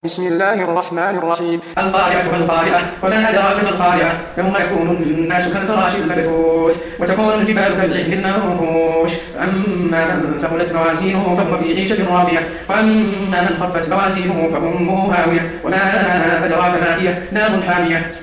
بسم الله الرحمن الرحيم. القارعة ما القارعة وما أدراك ما القارعة يوم يكون الناس كالفراش المبثوث وتكون الجبال كالعهن المنفوش فأما من ثقلت موازينه فهو في عيشة راضية وأما من خفت موازينه فأمه هاوية وما أدراك ما هي نار حامية